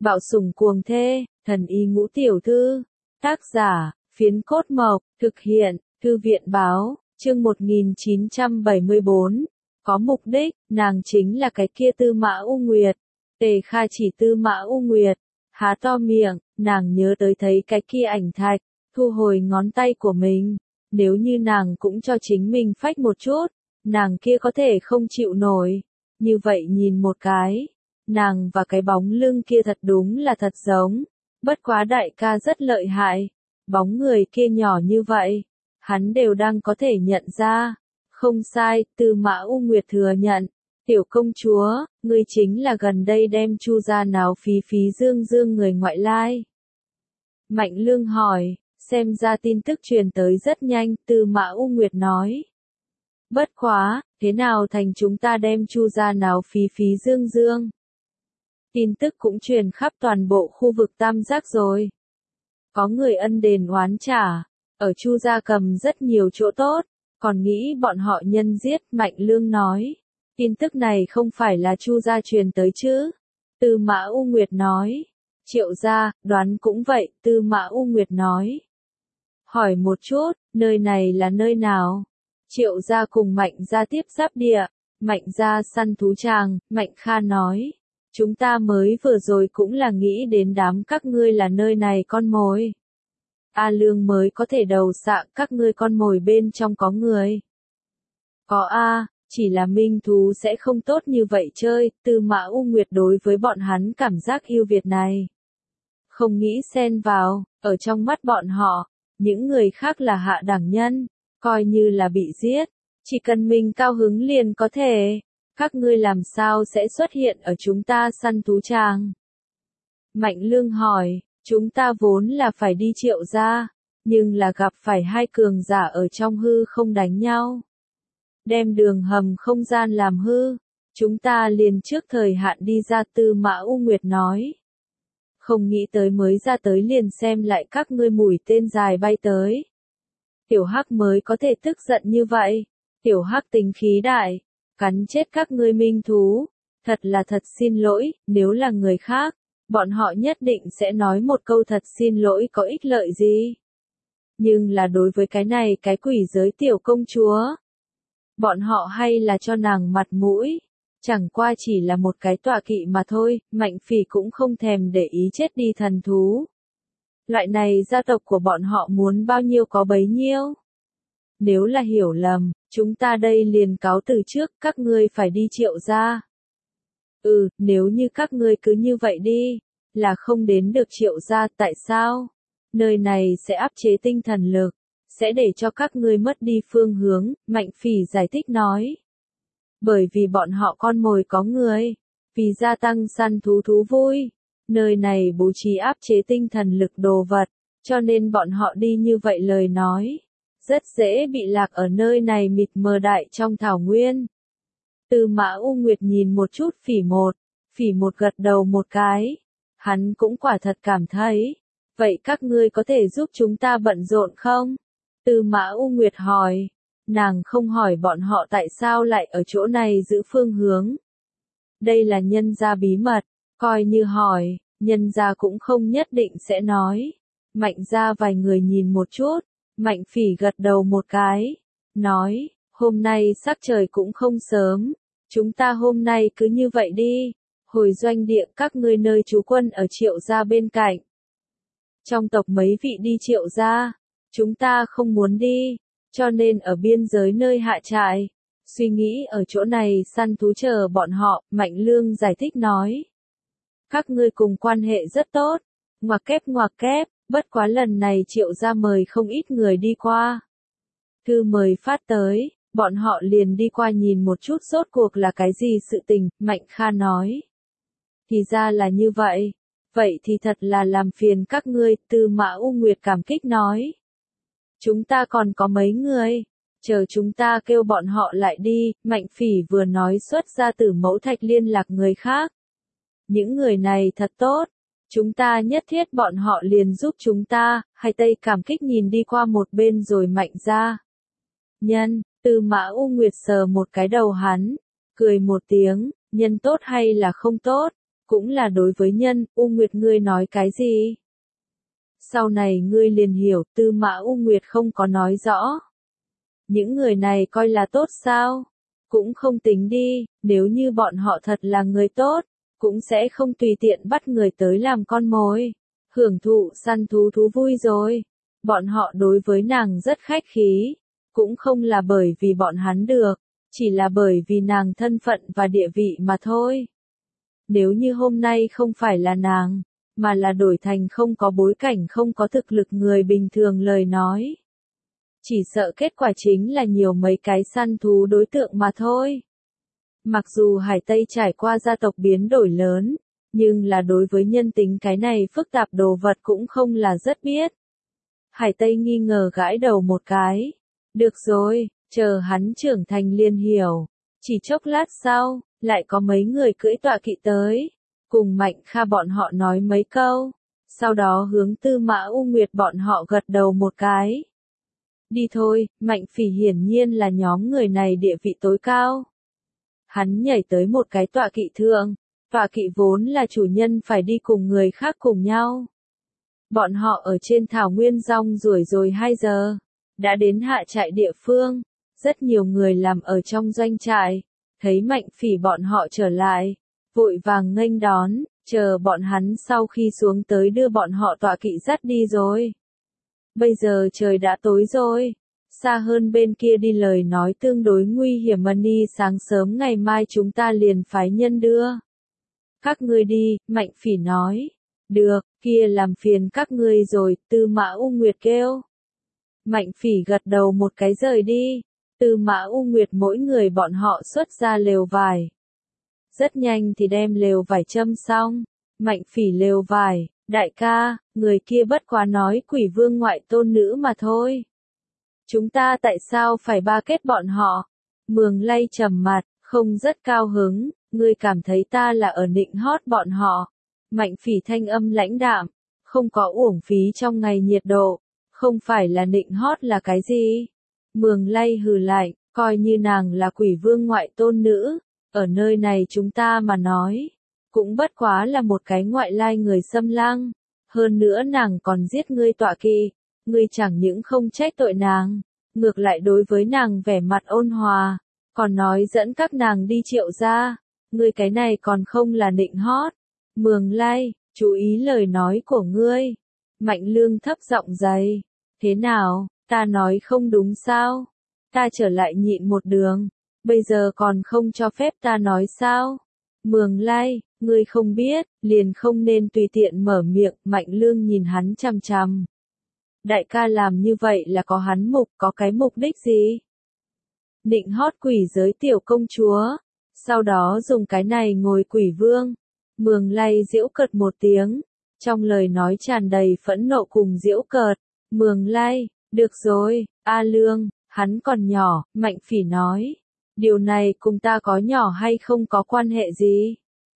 Bạo sủng cuồng thê, thần y ngũ tiểu thư. Tác giả, Phiến Cốt Mộc, thực hiện, Thư viện báo, chương 1974. Có mục đích, nàng chính là cái kia Tư Mã U Nguyệt. Tề Kha chỉ Tư Mã U Nguyệt, há to miệng, nàng nhớ tới thấy cái kia ảnh thạch, thu hồi ngón tay của mình. Nếu như nàng cũng cho chính mình phách một chút, nàng kia có thể không chịu nổi. Như vậy nhìn một cái, nàng và cái bóng lưng kia thật đúng là thật giống. Bất quá đại ca rất lợi hại, bóng người kia nhỏ như vậy, hắn đều đang có thể nhận ra. Không sai, Tư Mã U Nguyệt thừa nhận. Tiểu công chúa, ngươi chính là gần đây đem Chu gia náo phí phí dương dương người ngoại lai. Mạnh Lương hỏi, xem ra tin tức truyền tới rất nhanh, Tư Mã U Nguyệt nói. Bất quá, thế nào thành chúng ta đem Chu gia náo phí phí dương dương? Tin tức cũng truyền khắp toàn bộ khu vực Tam Giác rồi. Có người ân đền oán trả, ở Chu gia cầm rất nhiều chỗ tốt, còn nghĩ bọn họ nhân giết, Mạnh Lương nói. Tin tức này không phải là Chu gia truyền tới chứ? Tư Mã U Nguyệt nói. Triệu gia, đoán cũng vậy, Tư Mã U Nguyệt nói. Hỏi một chút, nơi này là nơi nào? Triệu gia cùng Mạnh gia tiếp giáp địa, Mạnh gia săn thú tràng, Mạnh Kha nói. Chúng ta mới vừa rồi cũng là nghĩ đến đám các ngươi là nơi này con mồi. A Lương mới có thể đầu xạ các ngươi con mồi bên trong có người. Có A, chỉ là minh thú sẽ không tốt như vậy chơi, Tư Mã U Nguyệt đối với bọn hắn cảm giác yêu Việt này. Không nghĩ xen vào, ở trong mắt bọn họ, những người khác là hạ đẳng nhân, coi như là bị giết, chỉ cần mình cao hứng liền có thể. Các ngươi làm sao sẽ xuất hiện ở chúng ta săn thú tràng? Mạnh Lương hỏi, chúng ta vốn là phải đi Triệu gia, nhưng là gặp phải hai cường giả ở trong hư không đánh nhau. Đem đường hầm không gian làm hư, chúng ta liền trước thời hạn đi ra, Tư Mã U Nguyệt nói. Không nghĩ tới mới ra tới liền xem lại các ngươi mũi tên dài bay tới. Tiểu Hắc mới có thể tức giận như vậy, Tiểu Hắc tính khí đại. Cắn chết các ngươi minh thú, thật là thật xin lỗi, nếu là người khác, bọn họ nhất định sẽ nói một câu thật xin lỗi có ích lợi gì. Nhưng là đối với cái này cái quỷ giới tiểu công chúa, bọn họ hay là cho nàng mặt mũi, chẳng qua chỉ là một cái tọa kỵ mà thôi, Mạnh Phỉ cũng không thèm để ý chết đi thần thú. Loại này gia tộc của bọn họ muốn bao nhiêu có bấy nhiêu. Nếu là hiểu lầm, chúng ta đây liền cáo từ trước, các ngươi phải đi Triệu gia. Nếu như các ngươi cứ như vậy đi, là không đến được Triệu gia, tại sao? Nơi này sẽ áp chế tinh thần lực, sẽ để cho các ngươi mất đi phương hướng, Mạnh Phỉ giải thích nói. Bởi vì bọn họ con mồi có người, vì gia tăng săn thú thú vui, nơi này bố trí áp chế tinh thần lực đồ vật, cho nên bọn họ đi như vậy lời nói. Rất dễ bị lạc ở nơi này mịt mờ đại trong thảo nguyên. Tư Mã U Nguyệt nhìn một chút Phỉ một gật đầu một cái. Hắn cũng quả thật cảm thấy. Vậy các ngươi có thể giúp chúng ta bận rộn không? Tư Mã U Nguyệt hỏi. Nàng không hỏi bọn họ tại sao lại ở chỗ này giữ phương hướng. Đây là nhân gia bí mật, coi như hỏi, nhân gia cũng không nhất định sẽ nói. Mạnh gia vài người nhìn một chút. Mạnh Phỉ gật đầu một cái, nói, hôm nay sắc trời cũng không sớm, chúng ta hôm nay cứ như vậy đi, hồi doanh địa các ngươi nơi trú quân ở Triệu gia bên cạnh. Trong tộc mấy vị đi Triệu gia, chúng ta không muốn đi, cho nên ở biên giới nơi hạ trại, suy nghĩ ở chỗ này săn thú chờ bọn họ, Mạnh Lương giải thích nói. Các ngươi cùng quan hệ rất tốt, ngoặc kép. Bất quá lần này Triệu gia mời không ít người đi qua. Thư mời phát tới, bọn họ liền đi qua nhìn một chút rốt cuộc là cái gì sự tình, Mạnh Kha nói. Thì ra là như vậy. Vậy thì thật là làm phiền các ngươi, Tư Mã U Nguyệt cảm kích nói. Chúng ta còn có mấy người, chờ chúng ta kêu bọn họ lại đi, Mạnh Phỉ vừa nói xuất ra Tử Mẫu Thạch liên lạc người khác. Những người này thật tốt. Chúng ta nhất thiết bọn họ liền giúp chúng ta, Hai Tây cảm kích nhìn đi qua một bên rồi Mạnh ra. Tư Mã U Nguyệt sờ một cái đầu hắn, cười một tiếng, nhân tốt hay là không tốt, cũng là đối với nhân, U Nguyệt ngươi nói cái gì? Sau này ngươi liền hiểu, Tư Mã U Nguyệt không có nói rõ. Những người này coi là tốt sao? Cũng không tính đi, nếu như bọn họ thật là người tốt, cũng sẽ không tùy tiện bắt người tới làm con mồi, hưởng thụ săn thú thú vui rồi. Bọn họ đối với nàng rất khách khí, cũng không là bởi vì bọn hắn được, chỉ là bởi vì nàng thân phận và địa vị mà thôi. Nếu như hôm nay không phải là nàng, mà là đổi thành không có bối cảnh không có thực lực người bình thường lời nói. Chỉ sợ kết quả chính là nhiều mấy cái săn thú đối tượng mà thôi. Mặc dù Hải Tây trải qua gia tộc biến đổi lớn, nhưng là đối với nhân tính cái này phức tạp đồ vật cũng không là rất biết. Hải Tây nghi ngờ gãi đầu một cái. Được rồi, chờ hắn trưởng thành liền hiểu. Chỉ chốc lát sau, lại có mấy người cưỡi tọa kỵ tới, cùng Mạnh Kha bọn họ nói mấy câu, sau đó hướng Tư Mã U Nguyệt bọn họ gật đầu một cái. Đi thôi, Mạnh Phỉ hiển nhiên là nhóm người này địa vị tối cao. Hắn nhảy tới một cái tọa kỵ thượng, tọa kỵ vốn là chủ nhân phải đi cùng người khác cùng nhau. Bọn họ ở trên thảo nguyên rong ruổi rồi 2 giờ, đã đến hạ trại địa phương, rất nhiều người làm ở trong doanh trại, thấy Mạnh Phỉ bọn họ trở lại, vội vàng nghênh đón, chờ bọn hắn sau khi xuống tới đưa bọn họ tọa kỵ dắt đi rồi. Bây giờ trời đã tối rồi, xa hơn bên kia đi lời nói tương đối nguy hiểm mà đi sáng sớm ngày mai chúng ta liền phái nhân đưa. Các ngươi đi, Mạnh Phỉ nói. Được, kia làm phiền các ngươi rồi, Tư Mã U Nguyệt kêu. Mạnh Phỉ gật đầu một cái rời đi, Tư Mã U Nguyệt mỗi người bọn họ xuất ra lều vải. Rất nhanh thì đem lều vải châm xong, Mạnh Phỉ lều vải, đại ca, người kia bất quá nói Quỷ Vương ngoại tôn nữ mà thôi. Chúng ta tại sao phải ba kết bọn họ? Mường Lay trầm mặt, không rất cao hứng, ngươi cảm thấy ta là ở nịnh hót bọn họ. Mạnh Phỉ thanh âm lãnh đạm, không có uổng phí trong ngày nhiệt độ, không phải là nịnh hót là cái gì? Mường Lay hừ lại, coi như nàng là Quỷ Vương ngoại tôn nữ, ở nơi này chúng ta mà nói, cũng bất quá là một cái ngoại lai người xâm lăng, hơn nữa nàng còn giết ngươi tọa kỵ, ngươi chẳng những không trách tội nàng, ngược lại đối với nàng vẻ mặt ôn hòa, còn nói dẫn các nàng đi Triệu gia, ngươi cái này còn không là nịnh hót. Mường Lay, chú ý lời nói của ngươi. Mạnh Lương thấp giọng dày, thế nào, ta nói không đúng sao? Ta trở lại nhịn một đường, bây giờ còn không cho phép ta nói sao? Mường Lay, ngươi không biết, liền không nên tùy tiện mở miệng, Mạnh Lương nhìn hắn chằm chằm. Đại ca làm như vậy là có hắn có cái mục đích gì? Nịnh hót quỷ giới tiểu công chúa, sau đó dùng cái này ngồi Quỷ Vương. Mường Lay giễu cợt một tiếng, trong lời nói tràn đầy phẫn nộ cùng giễu cợt. Mường Lay, được rồi, A Lương, hắn còn nhỏ, Mạnh Phỉ nói. Điều này cùng ta có nhỏ hay không có quan hệ gì?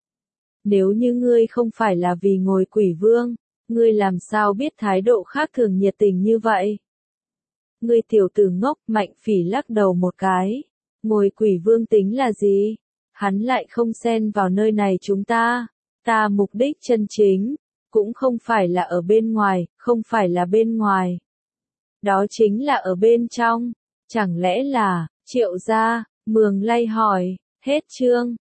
Nếu như ngươi không phải là vì ngồi Quỷ Vương, ngươi làm sao biết thái độ khác thường nhiệt tình như vậy? Ngươi tiểu tử ngốc, Mạnh Phỉ lắc đầu một cái. Ngồi Quỷ Vương tính là gì? Hắn lại không xen vào nơi này chúng ta. Ta mục đích chân chính, cũng không phải là ở bên ngoài, không phải là bên ngoài. Đó chính là ở bên trong. Chẳng lẽ là, Triệu gia? Mường Lay hỏi, hết chương.